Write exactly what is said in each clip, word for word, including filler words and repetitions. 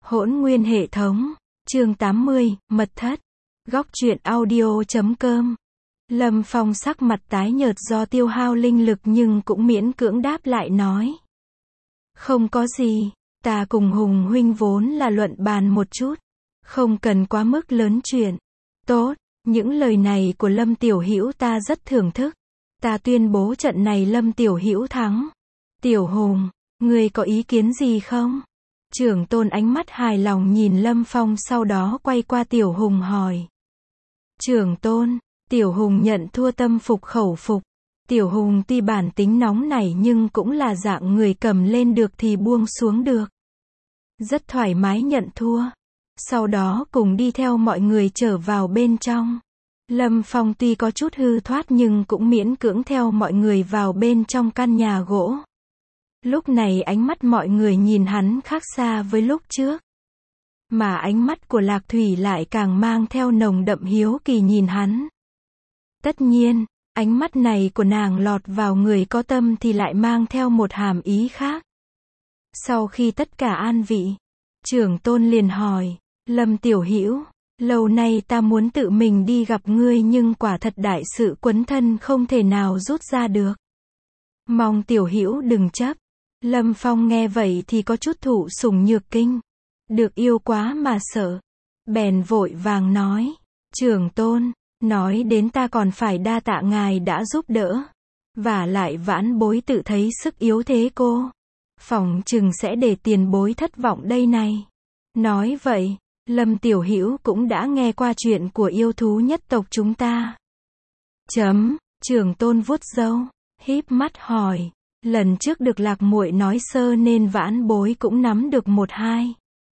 Hỗn nguyên hệ thống, chương tám mươi, mật thất. Góc truyện audio chấm com. Lâm Phong sắc mặt tái nhợt do tiêu hao linh lực nhưng cũng miễn cưỡng đáp lại nói. Không có gì, ta cùng Hùng huynh vốn là luận bàn một chút. Không cần quá mức lớn chuyện. Tốt, những lời này của Lâm Tiểu Hữu ta rất thưởng thức. Ta tuyên bố trận này Lâm Tiểu Hữu thắng. Tiểu Hùng, ngươi có ý kiến gì không? Trưởng tôn ánh mắt hài lòng nhìn Lâm Phong sau đó quay qua Tiểu Hùng hỏi. Trưởng tôn, Tiểu Hùng nhận thua tâm phục khẩu phục. Tiểu Hùng tuy bản tính nóng nảy nhưng cũng là dạng người cầm lên được thì buông xuống được. Rất thoải mái nhận thua. Sau đó cùng đi theo mọi người trở vào bên trong. Lâm Phong tuy có chút hư thoát nhưng cũng miễn cưỡng theo mọi người vào bên trong căn nhà gỗ. Lúc này ánh mắt mọi người nhìn hắn khác xa với lúc trước. Mà ánh mắt của Lạc Thủy lại càng mang theo nồng đậm hiếu kỳ nhìn hắn. Tất nhiên, ánh mắt này của nàng lọt vào người có tâm thì lại mang theo một hàm ý khác. Sau khi tất cả an vị, trưởng tôn liền hỏi, Lâm Tiểu Hữu, lâu nay ta muốn tự mình đi gặp ngươi nhưng quả thật đại sự quấn thân không thể nào rút ra được. Mong Tiểu Hữu đừng chấp. Lâm Phong nghe vậy thì có chút thụ sủng nhược kinh. Được yêu quá mà sợ. Bèn vội vàng nói. Trưởng tôn, nói đến ta còn phải đa tạ ngài đã giúp đỡ. Và lại vãn bối tự thấy sức yếu thế cô. Phỏng chừng sẽ để tiền bối thất vọng đây này. Nói vậy, Lâm Tiểu Hữu cũng đã nghe qua chuyện của yêu thú nhất tộc chúng ta. Chấm, trưởng tôn vuốt râu, híp mắt hỏi. Lần trước được Lạc muội nói sơ nên vãn bối cũng nắm được một hai.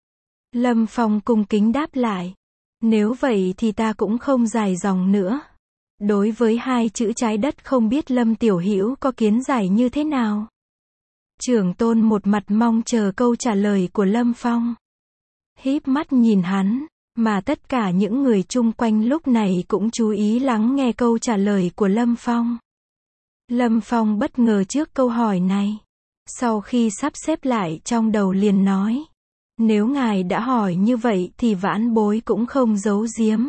Lâm Phong cung kính đáp lại. Nếu vậy thì ta cũng không dài dòng nữa. Đối với hai chữ trái đất không biết Lâm Tiểu Hữu có kiến giải như thế nào? Trưởng tôn một mặt mong chờ câu trả lời của Lâm Phong. Híp mắt nhìn hắn, mà tất cả những người chung quanh lúc này cũng chú ý lắng nghe câu trả lời của Lâm Phong. Lâm Phong bất ngờ trước câu hỏi này. Sau khi sắp xếp lại trong đầu liền nói. Nếu ngài đã hỏi như vậy thì vãn bối cũng không giấu giếm.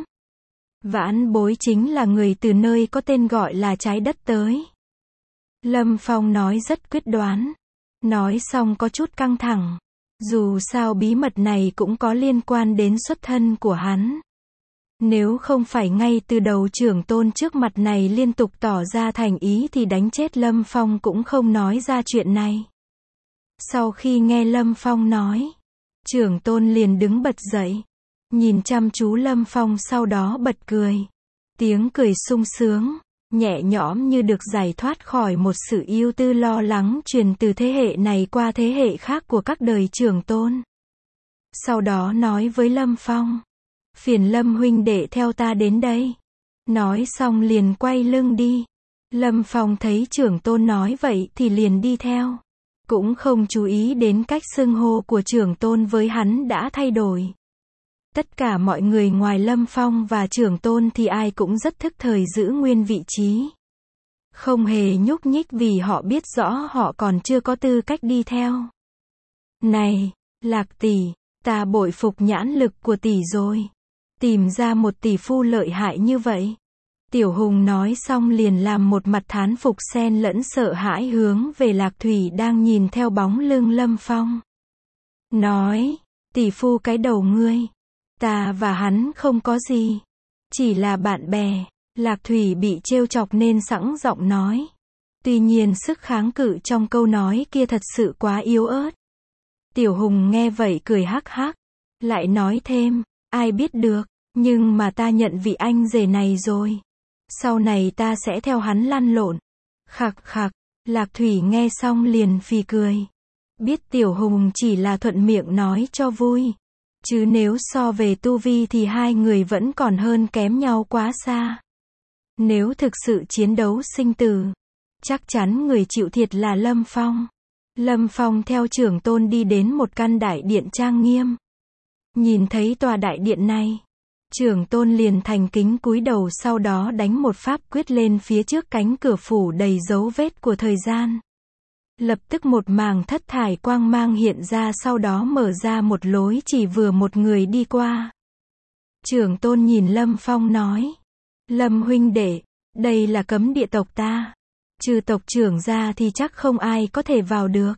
Vãn bối chính là người từ nơi có tên gọi là trái đất tới. Lâm Phong nói rất quyết đoán. Nói xong có chút căng thẳng. Dù sao bí mật này cũng có liên quan đến xuất thân của hắn. Nếu không phải ngay từ đầu trưởng tôn trước mặt này liên tục tỏ ra thành ý thì đánh chết Lâm Phong cũng không nói ra chuyện này. Sau khi nghe Lâm Phong nói, trưởng tôn liền đứng bật dậy, nhìn chăm chú Lâm Phong sau đó bật cười. Tiếng cười sung sướng, nhẹ nhõm như được giải thoát khỏi một sự ưu tư lo lắng truyền từ thế hệ này qua thế hệ khác của các đời trưởng tôn. Sau đó nói với Lâm Phong. Phiền Lâm huynh đệ theo ta đến đây. Nói xong liền quay lưng đi. Lâm Phong thấy trưởng tôn nói vậy thì liền đi theo. Cũng không chú ý đến cách xưng hô của trưởng tôn với hắn đã thay đổi. Tất cả mọi người ngoài Lâm Phong và trưởng tôn thì ai cũng rất thức thời giữ nguyên vị trí. Không hề nhúc nhích vì họ biết rõ họ còn chưa có tư cách đi theo. Này, Lạc tỷ, ta bội phục nhãn lực của tỷ rồi. Tìm ra một tỷ phu lợi hại như vậy. Tiểu Hùng nói xong liền làm một mặt thán phục xen lẫn sợ hãi hướng về Lạc Thủy đang nhìn theo bóng lưng Lâm Phong. Nói, tỷ phu cái đầu ngươi. Ta và hắn không có gì. Chỉ là bạn bè. Lạc Thủy bị trêu chọc nên sẵn giọng nói. Tuy nhiên sức kháng cự trong câu nói kia thật sự quá yếu ớt. Tiểu Hùng nghe vậy cười hắc hắc. Lại nói thêm. Ai biết được, nhưng mà ta nhận vị anh rể này rồi. Sau này ta sẽ theo hắn lăn lộn. Khặc khặc, Lạc Thủy nghe xong liền phì cười. Biết Tiểu Hùng chỉ là thuận miệng nói cho vui. Chứ nếu so về tu vi thì hai người vẫn còn hơn kém nhau quá xa. Nếu thực sự chiến đấu sinh tử, chắc chắn người chịu thiệt là Lâm Phong. Lâm Phong theo trưởng tôn đi đến một căn đại điện trang nghiêm. Nhìn thấy tòa đại điện này, trưởng tôn liền thành kính cúi đầu sau đó đánh một pháp quyết lên phía trước cánh cửa phủ đầy dấu vết của thời gian. Lập tức một màng thất thải quang mang hiện ra, sau đó mở ra một lối chỉ vừa một người đi qua. Trưởng tôn nhìn Lâm Phong nói. Lâm huynh đệ, đây là cấm địa tộc ta. Trừ tộc trưởng ra thì chắc không ai có thể vào được.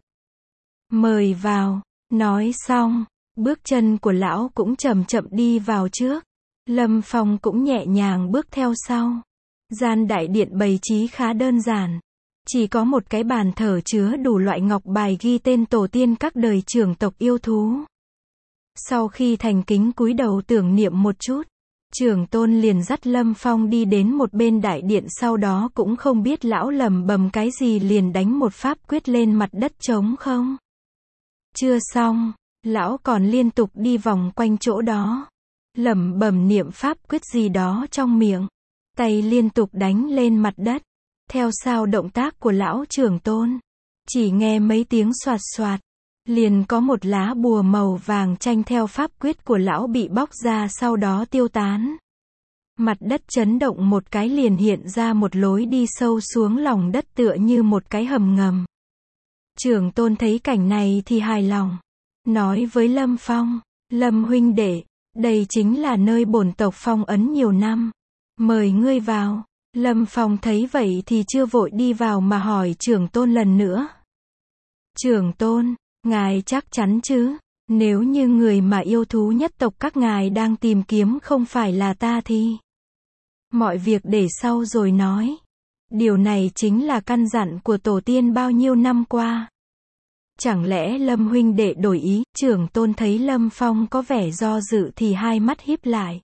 Mời vào. Nói xong, bước chân của lão cũng chậm chậm đi vào trước. Lâm Phong cũng nhẹ nhàng bước theo sau. Gian đại điện bày trí khá đơn giản. Chỉ có một cái bàn thờ chứa đủ loại ngọc bài ghi tên tổ tiên các đời trưởng tộc yêu thú. Sau khi thành kính cúi đầu tưởng niệm một chút, trưởng tôn liền dắt Lâm Phong đi đến một bên đại điện, sau đó cũng không biết lão lẩm bẩm cái gì liền đánh một pháp quyết lên mặt đất trống không. Chưa xong, lão còn liên tục đi vòng quanh chỗ đó, lẩm bẩm niệm pháp quyết gì đó trong miệng, tay liên tục đánh lên mặt đất. Theo sau động tác của lão trưởng tôn, chỉ nghe mấy tiếng xoạt xoạt, liền có một lá bùa màu vàng chanh theo pháp quyết của lão bị bóc ra, sau đó tiêu tán. Mặt đất chấn động một cái liền hiện ra một lối đi sâu xuống lòng đất tựa như một cái hầm ngầm. Trưởng tôn thấy cảnh này thì hài lòng, nói với Lâm Phong, Lâm huynh đệ, đây chính là nơi bổn tộc phong ấn nhiều năm. Mời ngươi vào. Lâm Phong thấy vậy thì chưa vội đi vào mà hỏi trưởng tôn lần nữa. Trưởng tôn, ngài chắc chắn chứ? Nếu như người mà yêu thú nhất tộc các ngài đang tìm kiếm không phải là ta thì mọi việc để sau rồi nói. Điều này chính là căn dặn của tổ tiên bao nhiêu năm qua. Chẳng lẽ Lâm huynh đệ đổi ý? Trưởng tôn thấy Lâm Phong có vẻ do dự thì hai mắt híp lại.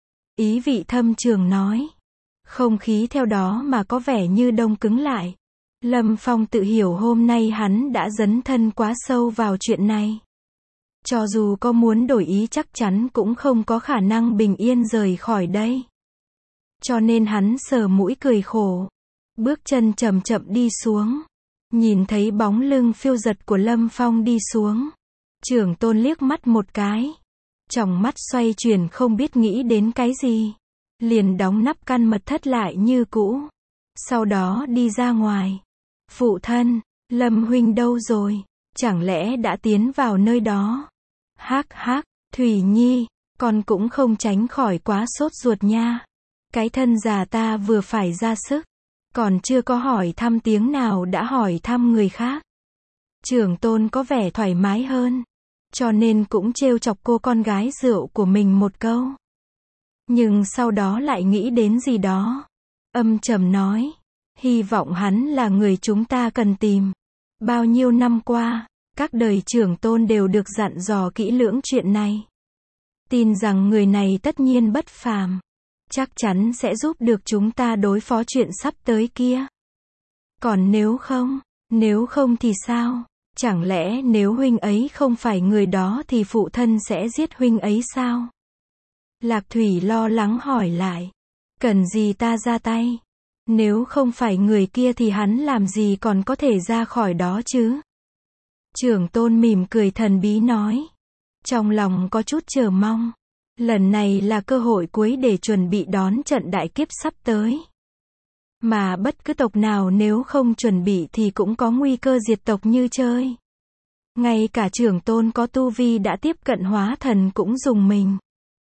Ý vị thâm trường nói. Không khí theo đó mà có vẻ như đông cứng lại. Lâm Phong tự hiểu hôm nay hắn đã dấn thân quá sâu vào chuyện này. Cho dù có muốn đổi ý chắc chắn cũng không có khả năng bình yên rời khỏi đây. Cho nên hắn sờ mũi cười khổ. Bước chân chậm chậm đi xuống. Nhìn thấy bóng lưng phiêu dật của Lâm Phong đi xuống. Trưởng tôn liếc mắt một cái. Tròng mắt xoay chuyển không biết nghĩ đến cái gì. Liền đóng nắp căn mật thất lại như cũ. Sau đó đi ra ngoài. Phụ thân, Lâm huynh đâu rồi? Chẳng lẽ đã tiến vào nơi đó? Hắc hắc, Thủy Nhi, con cũng không tránh khỏi quá sốt ruột nha. Cái thân già ta vừa phải ra sức. Còn chưa có hỏi thăm tiếng nào đã hỏi thăm người khác. Trưởng tôn có vẻ thoải mái hơn. Cho nên cũng trêu chọc cô con gái rượu của mình một câu. Nhưng sau đó lại nghĩ đến gì đó. Âm trầm nói. Hy vọng hắn là người chúng ta cần tìm. Bao nhiêu năm qua, các đời trưởng tôn đều được dặn dò kỹ lưỡng chuyện này. Tin rằng người này tất nhiên bất phàm. Chắc chắn sẽ giúp được chúng ta đối phó chuyện sắp tới kia. Còn nếu không, nếu không thì sao? Chẳng lẽ nếu huynh ấy không phải người đó thì phụ thân sẽ giết huynh ấy sao? Lạc Thủy lo lắng hỏi lại. Cần gì ta ra tay? Nếu không phải người kia thì hắn làm gì còn có thể ra khỏi đó chứ? Trưởng tôn mỉm cười thần bí nói. Trong lòng có chút chờ mong. Lần này là cơ hội cuối để chuẩn bị đón trận đại kiếp sắp tới. Mà bất cứ tộc nào nếu không chuẩn bị thì cũng có nguy cơ diệt tộc như chơi. Ngay cả trưởng tôn có tu vi đã tiếp cận hóa thần cũng dùng mình.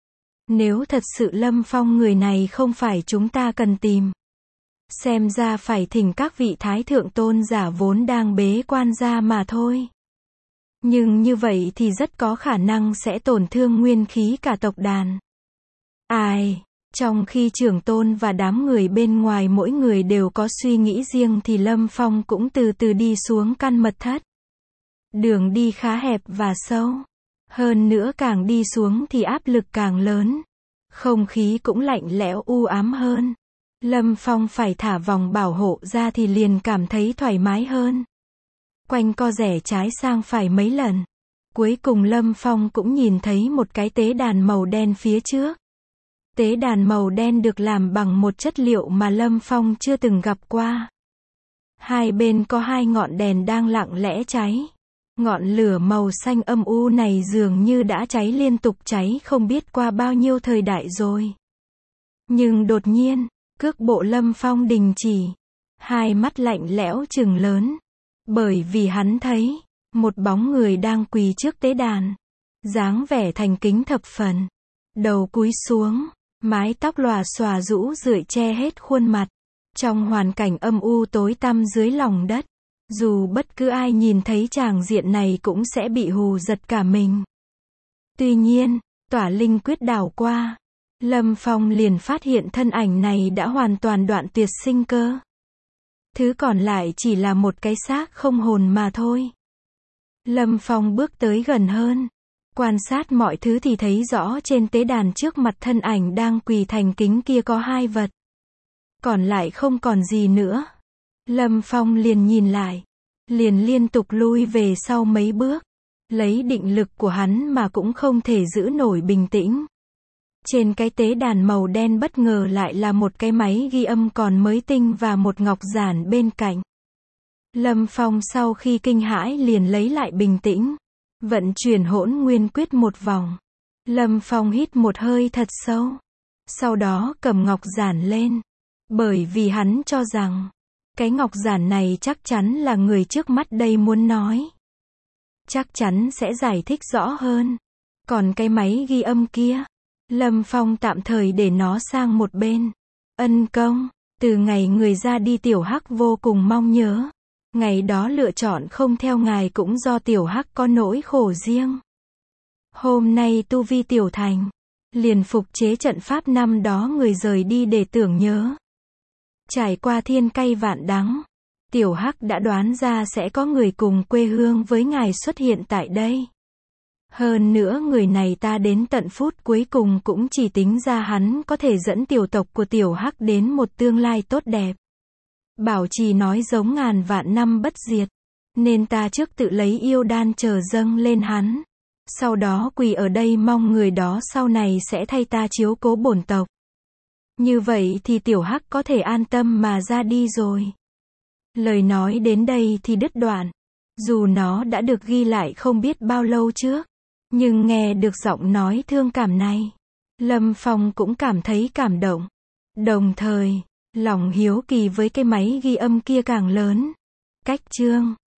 Nếu thật sự Lâm Phong người này không phải chúng ta cần tìm. Xem ra phải thỉnh các vị thái thượng tôn giả vốn đang bế quan ra mà thôi. Nhưng như vậy thì rất có khả năng sẽ tổn thương nguyên khí cả tộc đàn. Ai, trong khi trưởng tôn và đám người bên ngoài mỗi người đều có suy nghĩ riêng thì Lâm Phong cũng từ từ đi xuống căn mật thất. Đường đi khá hẹp và sâu. Hơn nữa càng đi xuống thì áp lực càng lớn. Không khí cũng lạnh lẽo u ám hơn. Lâm Phong phải thả vòng bảo hộ ra thì liền cảm thấy thoải mái hơn. Quanh co rẽ trái sang phải mấy lần. Cuối cùng Lâm Phong cũng nhìn thấy một cái tế đàn màu đen phía trước. Tế đàn màu đen được làm bằng một chất liệu mà Lâm Phong chưa từng gặp qua. Hai bên có hai ngọn đèn đang lặng lẽ cháy. Ngọn lửa màu xanh âm u này dường như đã cháy liên tục cháy không biết qua bao nhiêu thời đại rồi. Nhưng đột nhiên, cước bộ Lâm Phong đình chỉ. Hai mắt lạnh lẽo trừng lớn. Bởi vì hắn thấy, một bóng người đang quỳ trước tế đàn. Dáng vẻ thành kính thập phần. Đầu cúi xuống, mái tóc lòa xòa rũ rượi che hết khuôn mặt. Trong hoàn cảnh âm u tối tăm dưới lòng đất, dù bất cứ ai nhìn thấy tràng diện này cũng sẽ bị hù giật cả mình. Tuy nhiên, tỏa linh quyết đảo qua, Lâm Phong liền phát hiện thân ảnh này đã hoàn toàn đoạn tuyệt sinh cơ. Thứ còn lại chỉ là một cái xác không hồn mà thôi. Lâm Phong bước tới gần hơn, quan sát mọi thứ thì thấy rõ trên tế đàn trước mặt thân ảnh đang quỳ thành kính kia có hai vật. Còn lại không còn gì nữa. Lâm Phong liền nhìn lại, liền liên tục lui về sau mấy bước. Lấy định lực của hắn mà cũng không thể giữ nổi bình tĩnh. Trên cái tế đàn màu đen bất ngờ lại là một cái máy ghi âm còn mới tinh và một ngọc giản bên cạnh. Lâm Phong sau khi kinh hãi liền lấy lại bình tĩnh. Vận chuyển hỗn nguyên quyết một vòng. Lâm Phong hít một hơi thật sâu. Sau đó cầm ngọc giản lên. Bởi vì hắn cho rằng, cái ngọc giản này chắc chắn là người trước mắt đây muốn nói. Chắc chắn sẽ giải thích rõ hơn. Còn cái máy ghi âm kia, Lâm Phong tạm thời để nó sang một bên. Ân công, từ ngày người ra đi Tiểu Hắc vô cùng mong nhớ. Ngày đó lựa chọn không theo ngài cũng do Tiểu Hắc có nỗi khổ riêng. Hôm nay tu vi tiểu thành, liền phục chế trận pháp năm đó người rời đi để tưởng nhớ. Trải qua thiên cay vạn đắng, Tiểu Hắc đã đoán ra sẽ có người cùng quê hương với ngài xuất hiện tại đây. Hơn nữa người này ta đến tận phút cuối cùng cũng chỉ tính ra hắn có thể dẫn tiểu tộc của Tiểu Hắc đến một tương lai tốt đẹp. Bảo trì nói giống ngàn vạn năm bất diệt, nên ta trước tự lấy yêu đan chờ dâng lên hắn. Sau đó quỳ ở đây mong người đó sau này sẽ thay ta chiếu cố bổn tộc. Như vậy thì Tiểu Hắc có thể an tâm mà ra đi rồi. Lời nói đến đây thì đứt đoạn. Dù nó đã được ghi lại không biết bao lâu trước, nhưng nghe được giọng nói thương cảm này, Lâm Phong cũng cảm thấy cảm động. Đồng thời, lòng hiếu kỳ với cái máy ghi âm kia càng lớn. Cách chương